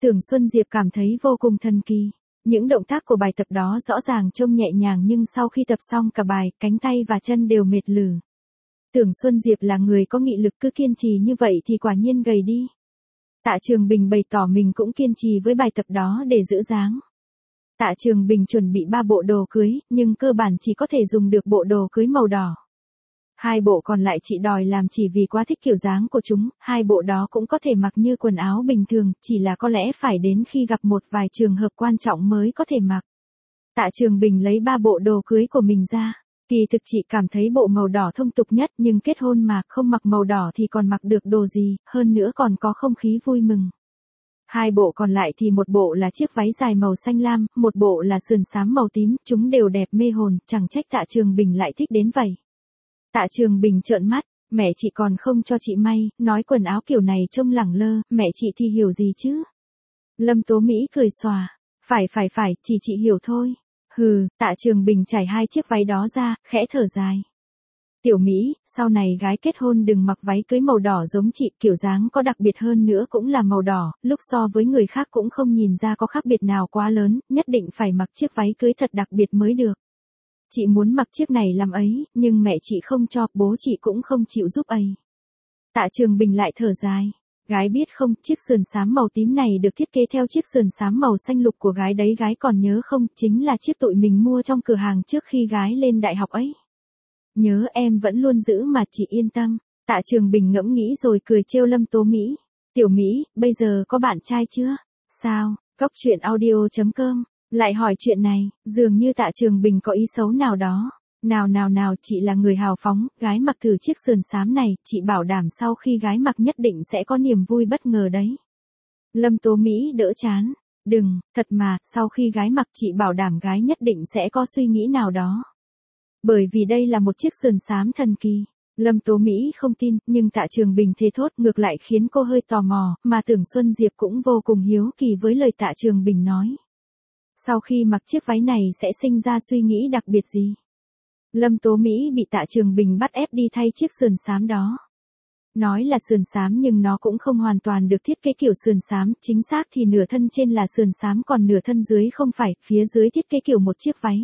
Tưởng Xuân Diệp cảm thấy vô cùng thần kỳ. Những động tác của bài tập đó rõ ràng trông nhẹ nhàng nhưng sau khi tập xong cả bài, cánh tay và chân đều mệt lử. Tưởng Xuân Diệp là người có nghị lực, cứ kiên trì như vậy thì quả nhiên gầy đi. Tạ Trường Bình bày tỏ mình cũng kiên trì với bài tập đó để giữ dáng. Tạ Trường Bình chuẩn bị 3 bộ đồ cưới, nhưng cơ bản chỉ có thể dùng được bộ đồ cưới màu đỏ. 2 bộ còn lại chị đòi làm chỉ vì quá thích kiểu dáng của chúng, 2 bộ đó cũng có thể mặc như quần áo bình thường, chỉ là có lẽ phải đến khi gặp một vài trường hợp quan trọng mới có thể mặc. Tạ Trường Bình lấy 3 bộ đồ cưới của mình ra. Kỳ thực chị cảm thấy bộ màu đỏ thông tục nhất, nhưng kết hôn mà không mặc màu đỏ thì còn mặc được đồ gì, hơn nữa còn có không khí vui mừng. 2 bộ còn lại thì một bộ là chiếc váy dài màu xanh lam, một bộ là sườn xám màu tím, chúng đều đẹp mê hồn, chẳng trách Tạ Trường Bình lại thích đến vậy. Tạ Trường Bình trợn mắt, mẹ chị còn không cho chị may, nói quần áo kiểu này trông lẳng lơ, mẹ chị thì hiểu gì chứ? Lâm Tố Mỹ cười xòa, phải, chị hiểu thôi. Hừ, Tạ Trường Bình trải 2 chiếc váy đó ra, khẽ thở dài. Tiểu Mỹ, sau này gái kết hôn đừng mặc váy cưới màu đỏ giống chị, kiểu dáng có đặc biệt hơn nữa cũng là màu đỏ, lúc so với người khác cũng không nhìn ra có khác biệt nào quá lớn, nhất định phải mặc chiếc váy cưới thật đặc biệt mới được. Chị muốn mặc chiếc này làm ấy, nhưng mẹ chị không cho, bố chị cũng không chịu giúp ấy. Tạ Trường Bình lại thở dài. Gái biết không, chiếc sườn xám màu tím này được thiết kế theo chiếc sườn xám màu xanh lục của gái đấy, gái còn nhớ không, chính là chiếc tụi mình mua trong cửa hàng trước khi gái lên đại học ấy. Nhớ, em vẫn luôn giữ mà, chị yên tâm. Tạ Trường Bình ngẫm nghĩ rồi cười trêu Lâm Tố Mỹ. Tiểu Mỹ, bây giờ có bạn trai chưa? Sao? Cóc truyện audio.com lại hỏi chuyện này, dường như Tạ Trường Bình có ý xấu nào đó. Nào, chị là người hào phóng, gái mặc thử chiếc sườn xám này, chị bảo đảm sau khi gái mặc nhất định sẽ có niềm vui bất ngờ đấy. Lâm Tố Mỹ đỡ chán. Đừng, thật mà, sau khi gái mặc chị bảo đảm gái nhất định sẽ có suy nghĩ nào đó. Bởi vì đây là một chiếc sườn xám thần kỳ. Lâm Tố Mỹ không tin, nhưng Tạ Trường Bình thề thốt ngược lại khiến cô hơi tò mò, mà Tưởng Xuân Diệp cũng vô cùng hiếu kỳ với lời Tạ Trường Bình nói. Sau khi mặc chiếc váy này sẽ sinh ra suy nghĩ đặc biệt gì? Lâm Tố Mỹ bị Tạ Trường Bình bắt ép đi thay chiếc sườn xám đó. Nói là sườn xám nhưng nó cũng không hoàn toàn được thiết kế kiểu sườn xám, chính xác thì nửa thân trên là sườn xám còn nửa thân dưới không phải, phía dưới thiết kế kiểu một chiếc váy.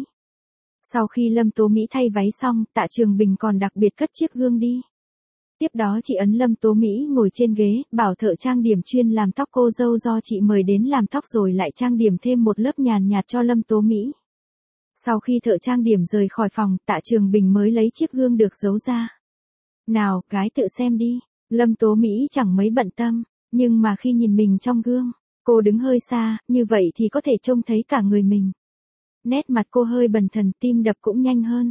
Sau khi Lâm Tố Mỹ thay váy xong, Tạ Trường Bình còn đặc biệt cất chiếc gương đi. Tiếp đó chị ấn Lâm Tố Mỹ ngồi trên ghế, bảo thợ trang điểm chuyên làm tóc cô dâu do chị mời đến làm tóc rồi lại trang điểm thêm một lớp nhàn nhạt cho Lâm Tố Mỹ. Sau khi thợ trang điểm rời khỏi phòng, Tạ Trường Bình mới lấy chiếc gương được giấu ra. Nào, gái tự xem đi. Lâm Tố Mỹ chẳng mấy bận tâm, nhưng mà khi nhìn mình trong gương, cô đứng hơi xa, như vậy thì có thể trông thấy cả người mình. Nét mặt cô hơi bần thần, tim đập cũng nhanh hơn.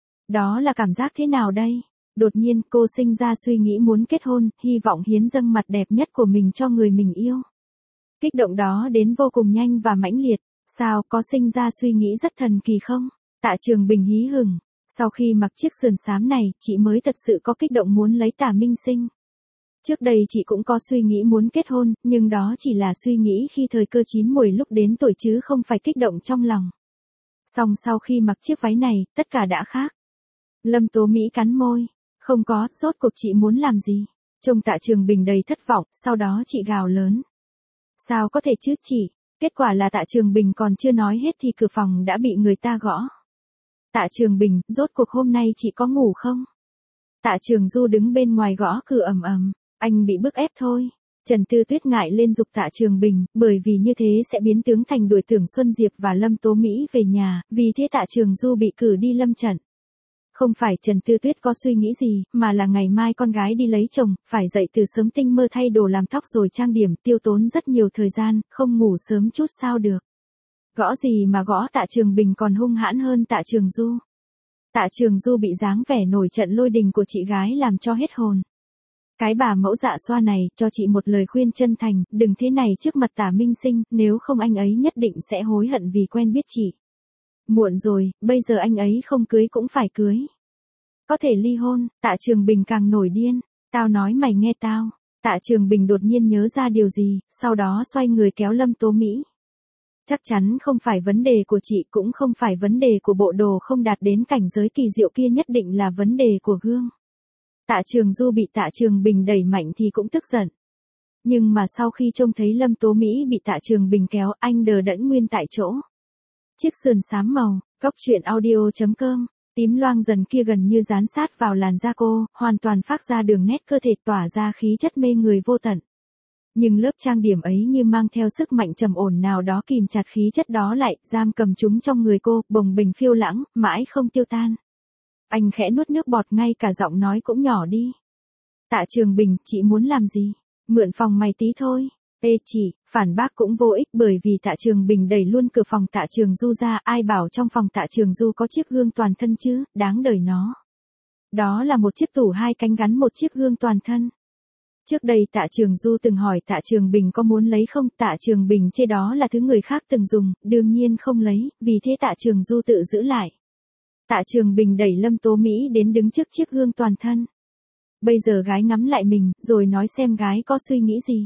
Đó là cảm giác thế nào đây? Đột nhiên cô sinh ra suy nghĩ muốn kết hôn, hy vọng hiến dâng mặt đẹp nhất của mình cho người mình yêu. Kích động đó đến vô cùng nhanh và mãnh liệt. Sao, có sinh ra suy nghĩ rất thần kỳ không? Tạ Trường Bình hí hửng. Sau khi mặc chiếc sườn xám này, chị mới thật sự có kích động muốn lấy Tạ Minh Sinh. Trước đây chị cũng có suy nghĩ muốn kết hôn, nhưng đó chỉ là suy nghĩ khi thời cơ chín muồi lúc đến tuổi chứ không phải kích động trong lòng. Song sau khi mặc chiếc váy này, tất cả đã khác. Lâm Tố Mỹ cắn môi. Không có, rốt cuộc chị muốn làm gì? Trông Tạ Trường Bình đầy thất vọng, sau đó chị gào lớn. Sao có thể chứ chị? Kết quả là Tạ Trường Bình còn chưa nói hết thì cửa phòng đã bị người ta gõ. Tạ Trường Bình, rốt cuộc hôm nay chị có ngủ không? Tạ Trường Du đứng bên ngoài gõ cửa ầm ầm. Anh bị bức ép thôi. Trần Tư Tuyết ngại lên giục Tạ Trường Bình, bởi vì như thế sẽ biến tướng thành đuổi Tưởng Xuân Diệp và Lâm Tố Mỹ về nhà, vì thế Tạ Trường Du bị cử đi lâm trận. Không phải Trần Tư Tuyết có suy nghĩ gì, mà là ngày mai con gái đi lấy chồng, phải dậy từ sớm tinh mơ thay đồ làm tóc rồi trang điểm, tiêu tốn rất nhiều thời gian, không ngủ sớm chút sao được. Gõ gì mà gõ, Tạ Trường Bình còn hung hãn hơn Tạ Trường Du. Tạ Trường Du bị dáng vẻ nổi trận lôi đình của chị gái làm cho hết hồn. Cái bà mẫu dạ xoa này, cho chị một lời khuyên chân thành, đừng thế này trước mặt Tạ Minh Sinh, nếu không anh ấy nhất định sẽ hối hận vì quen biết chị. Muộn rồi, bây giờ anh ấy không cưới cũng phải cưới. Có thể ly hôn. Tạ Trường Bình càng nổi điên. Tao nói mày nghe tao. Tạ Trường Bình đột nhiên nhớ ra điều gì, sau đó xoay người kéo Lâm Tố Mỹ. Chắc chắn không phải vấn đề của chị, cũng không phải vấn đề của bộ đồ không đạt đến cảnh giới kỳ diệu kia, nhất định là vấn đề của gương. Tạ Trường Du bị Tạ Trường Bình đẩy mạnh thì cũng tức giận. Nhưng mà sau khi trông thấy Lâm Tố Mỹ bị Tạ Trường Bình kéo, anh đờ đẫn nguyên tại chỗ. Chiếc sườn xám màu, góc truyện audio.com, tím loang dần kia gần như dán sát vào làn da cô, hoàn toàn phác ra đường nét cơ thể tỏa ra khí chất mê người vô tận. Nhưng lớp trang điểm ấy như mang theo sức mạnh trầm ổn nào đó kìm chặt khí chất đó lại, giam cầm chúng trong người cô, bồng bềnh phiêu lãng, mãi không tiêu tan. Anh khẽ nuốt nước bọt, ngay cả giọng nói cũng nhỏ đi. Tạ Trường Bình, chị muốn làm gì? Mượn phòng mày tí thôi. Ê chị, phản bác cũng vô ích bởi vì Tạ Trường Bình đẩy luôn cửa phòng Tạ Trường Du ra, ai bảo trong phòng Tạ Trường Du có chiếc gương toàn thân chứ, đáng đời nó. Đó là một chiếc tủ 2 cánh gắn một chiếc gương toàn thân. Trước đây Tạ Trường Du từng hỏi Tạ Trường Bình có muốn lấy không, Tạ Trường Bình chê đó là thứ người khác từng dùng, đương nhiên không lấy, vì thế Tạ Trường Du tự giữ lại. Tạ Trường Bình đẩy Lâm Tố Mỹ đến đứng trước chiếc gương toàn thân. Bây giờ gái ngắm lại mình, rồi nói xem gái có suy nghĩ gì.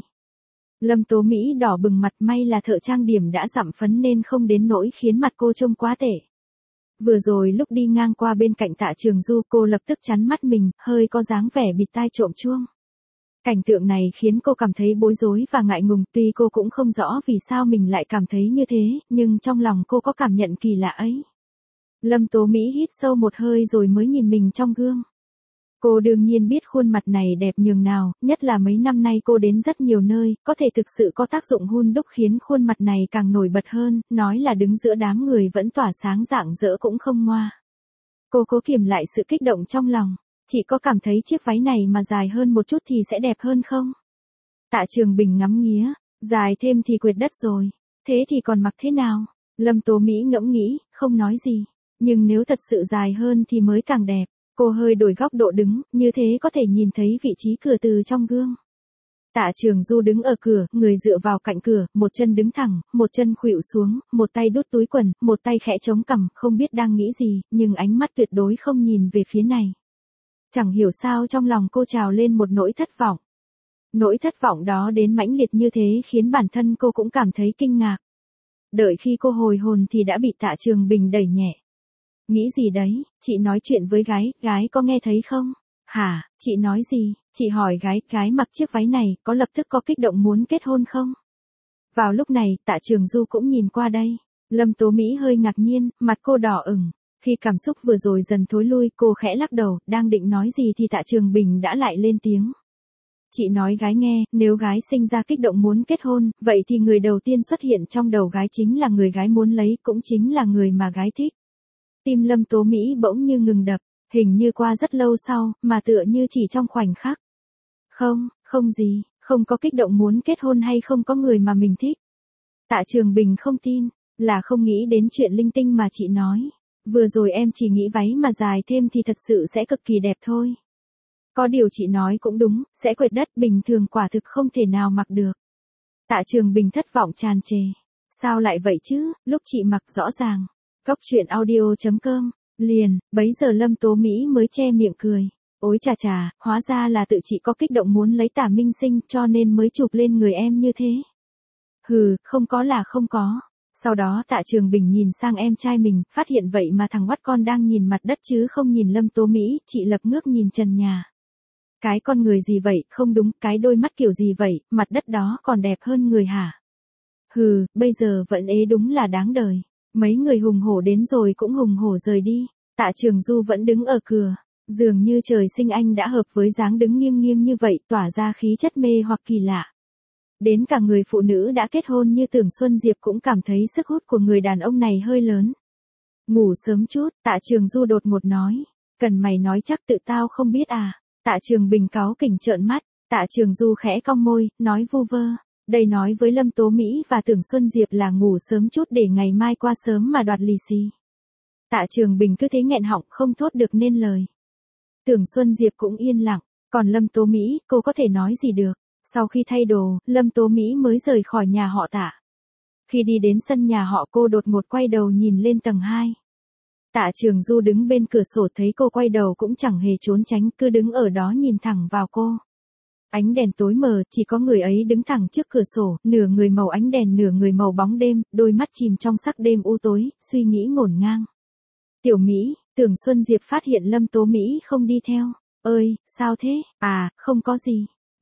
Lâm Tố Mỹ đỏ bừng mặt, may là thợ trang điểm đã dặm phấn nên không đến nỗi khiến mặt cô trông quá tệ. Vừa rồi lúc đi ngang qua bên cạnh Tạ Trường Du, cô lập tức chắn mắt mình, hơi có dáng vẻ bịt tai trộm chuông. Cảnh tượng này khiến cô cảm thấy bối rối và ngại ngùng, tuy cô cũng không rõ vì sao mình lại cảm thấy như thế, nhưng trong lòng cô có cảm nhận kỳ lạ ấy. Lâm Tố Mỹ hít sâu một hơi rồi mới nhìn mình trong gương. Cô đương nhiên biết khuôn mặt này đẹp nhường nào, nhất là mấy năm nay cô đến rất nhiều nơi, có thể thực sự có tác dụng hun đúc khiến khuôn mặt này càng nổi bật hơn, nói là đứng giữa đám người vẫn tỏa sáng rạng rỡ cũng không ngoa. Cô cố kiềm lại sự kích động trong lòng. Chị có cảm thấy chiếc váy này mà dài hơn một chút thì sẽ đẹp hơn không? Tạ Trường Bình ngắm nghía, dài thêm thì quệt đất rồi. Thế thì còn mặc thế nào? Lâm Tố Mỹ ngẫm nghĩ, không nói gì. Nhưng nếu thật sự dài hơn thì mới càng đẹp. Cô hơi đổi góc độ đứng, như thế có thể nhìn thấy vị trí cửa từ trong gương. Tạ Trường Du đứng ở cửa, người dựa vào cạnh cửa, một chân đứng thẳng, một chân khuỵu xuống, một tay đút túi quần, một tay khẽ chống cằm, không biết đang nghĩ gì, nhưng ánh mắt tuyệt đối không nhìn về phía này. Chẳng hiểu sao trong lòng cô trào lên một nỗi thất vọng. Nỗi thất vọng đó đến mãnh liệt như thế khiến bản thân cô cũng cảm thấy kinh ngạc. Đợi khi cô hồi hồn thì đã bị Tạ Trường Bình đẩy nhẹ. Nghĩ gì đấy, chị nói chuyện với gái có nghe thấy không? Hả, chị nói gì? Chị hỏi gái mặc chiếc váy này có lập tức có kích động muốn kết hôn không? Vào lúc này, Tạ Trường Du cũng nhìn qua đây. Lâm Tố Mỹ hơi ngạc nhiên, mặt cô đỏ ửng. Khi cảm xúc vừa rồi dần thối lui, cô khẽ lắc đầu, đang định nói gì thì Tạ Trường Bình đã lại lên tiếng. Chị nói gái nghe, nếu gái sinh ra kích động muốn kết hôn, vậy thì người đầu tiên xuất hiện trong đầu gái chính là người gái muốn lấy, cũng chính là người mà gái thích. Tim Lâm Tố Mỹ bỗng như ngừng đập, hình như qua rất lâu sau, mà tựa như chỉ trong khoảnh khắc. Không gì, không có kích động muốn kết hôn hay không có người mà mình thích. Tạ Trường Bình không tin, là không nghĩ đến chuyện linh tinh mà chị nói. Vừa rồi em chỉ nghĩ váy mà dài thêm thì thật sự sẽ cực kỳ đẹp thôi. Có điều chị nói cũng đúng, sẽ quệt đất, bình thường quả thực không thể nào mặc được. Tạ Trường Bình thất vọng tràn trề. Sao lại vậy chứ, lúc chị mặc rõ ràng. Góc truyện audio.com, liền, bấy giờ Lâm Tố Mỹ mới che miệng cười. Ôi chà, hóa ra là tự chị có kích động muốn lấy Tạ Minh Sinh cho nên mới chụp lên người em như thế. Hừ, không có là không có. Sau đó Tạ Trường Bình nhìn sang em trai mình, phát hiện vậy mà thằng oắt con đang nhìn mặt đất chứ không nhìn Lâm Tố Mỹ, chị lập ngước nhìn trần nhà. Cái con người gì vậy, không đúng, cái đôi mắt kiểu gì vậy, mặt đất đó còn đẹp hơn người hả? Hừ, bây giờ vẫn ế đúng là đáng đời. Mấy người hùng hổ đến rồi cũng hùng hổ rời đi. Tạ Trường Du vẫn đứng ở cửa. Dường như trời sinh anh đã hợp với dáng đứng nghiêng nghiêng như vậy, tỏa ra khí chất mê hoặc kỳ lạ. Đến cả người phụ nữ đã kết hôn như Tưởng Xuân Diệp cũng cảm thấy sức hút của người đàn ông này hơi lớn. Ngủ sớm chút, Tạ Trường Du đột ngột nói. Cần mày nói chắc tự tao không biết à. Tạ Trường Bình cáu kỉnh trợn mắt. Tạ Trường Du khẽ cong môi, nói vu vơ. Đây nói với Lâm Tố Mỹ và Tưởng Xuân Diệp là ngủ sớm chút để ngày mai qua sớm mà đoạt lì xì. Tạ Trường Bình cứ thế nghẹn họng không thốt được nên lời. Tưởng Xuân Diệp cũng yên lặng, còn Lâm Tố Mỹ, cô có thể nói gì được. Sau khi thay đồ, Lâm Tố Mỹ mới rời khỏi nhà họ Tạ. Khi đi đến sân nhà họ cô đột ngột quay đầu nhìn lên tầng 2. Tạ Trường Du đứng bên cửa sổ thấy cô quay đầu cũng chẳng hề trốn tránh, cứ đứng ở đó nhìn thẳng vào cô. Ánh đèn tối mờ, chỉ có người ấy đứng thẳng trước cửa sổ, nửa người màu ánh đèn nửa người màu bóng đêm, đôi mắt chìm trong sắc đêm u tối, suy nghĩ ngổn ngang. Tiểu Mỹ, Tưởng Xuân Diệp phát hiện Lâm Tố Mỹ không đi theo. Ơi, sao thế? À, không có gì.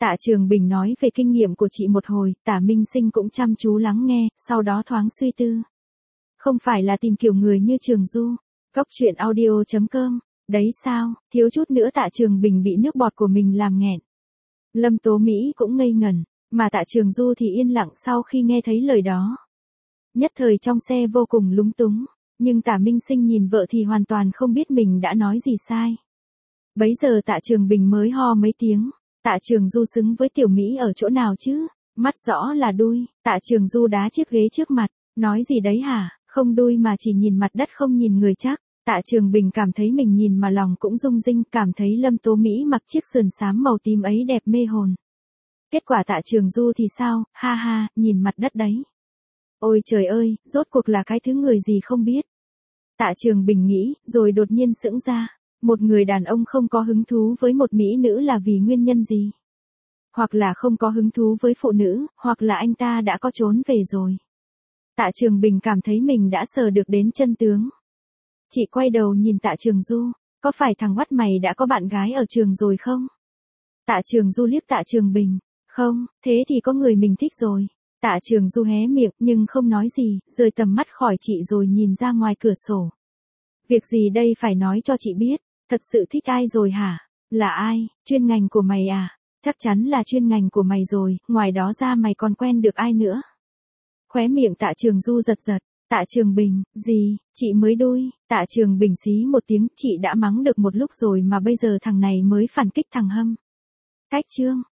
Tạ Trường Bình nói về kinh nghiệm của chị một hồi, Tạ Minh Sinh cũng chăm chú lắng nghe, sau đó thoáng suy tư. Không phải là tìm kiểu người như Trường Du. Cốc truyện audio.com. Đấy sao, thiếu chút nữa Tạ Trường Bình bị nước bọt của mình làm nghẹn. Lâm Tố Mỹ cũng ngây ngẩn, mà Tạ Trường Du thì yên lặng sau khi nghe thấy lời đó. Nhất thời trong xe vô cùng lúng túng, nhưng Tạ Minh Sinh nhìn vợ thì hoàn toàn không biết mình đã nói gì sai. Bấy giờ Tạ Trường Bình mới ho mấy tiếng. Tạ Trường Du xứng với Tiểu Mỹ ở chỗ nào chứ? Mắt rõ là đuôi. Tạ Trường Du đá chiếc ghế trước mặt. Nói gì đấy hả? Không đuôi mà chỉ nhìn mặt đất không nhìn người chắc. Tạ Trường Bình cảm thấy mình nhìn mà lòng cũng rung rinh, cảm thấy Lâm Tố Mỹ mặc chiếc sườn xám màu tím ấy đẹp mê hồn. Kết quả Tạ Trường Du thì sao? Ha ha, nhìn mặt đất đấy. Ôi trời ơi, rốt cuộc là cái thứ người gì không biết. Tạ Trường Bình nghĩ, rồi đột nhiên sững ra. Một người đàn ông không có hứng thú với một mỹ nữ là vì nguyên nhân gì? Hoặc là không có hứng thú với phụ nữ, hoặc là anh ta đã có trốn về rồi. Tạ Trường Bình cảm thấy mình đã sờ được đến chân tướng. Chị quay đầu nhìn Tạ Trường Du, có phải thằng oắt mày đã có bạn gái ở trường rồi không? Tạ Trường Du liếc Tạ Trường Bình, không, thế thì có người mình thích rồi. Tạ Trường Du hé miệng nhưng không nói gì, rời tầm mắt khỏi chị rồi nhìn ra ngoài cửa sổ. Việc gì đây phải nói cho chị biết, thật sự thích ai rồi hả? Là ai, chuyên ngành của mày à? Chắc chắn là chuyên ngành của mày rồi, ngoài đó ra mày còn quen được ai nữa? Khóe miệng Tạ Trường Du giật giật. Tạ Trường Bình, gì, chị mới đuôi. Tạ Trường Bình xí một tiếng, chị đã mắng được một lúc rồi mà bây giờ thằng này mới phản kích thằng Hâm. Cách chương.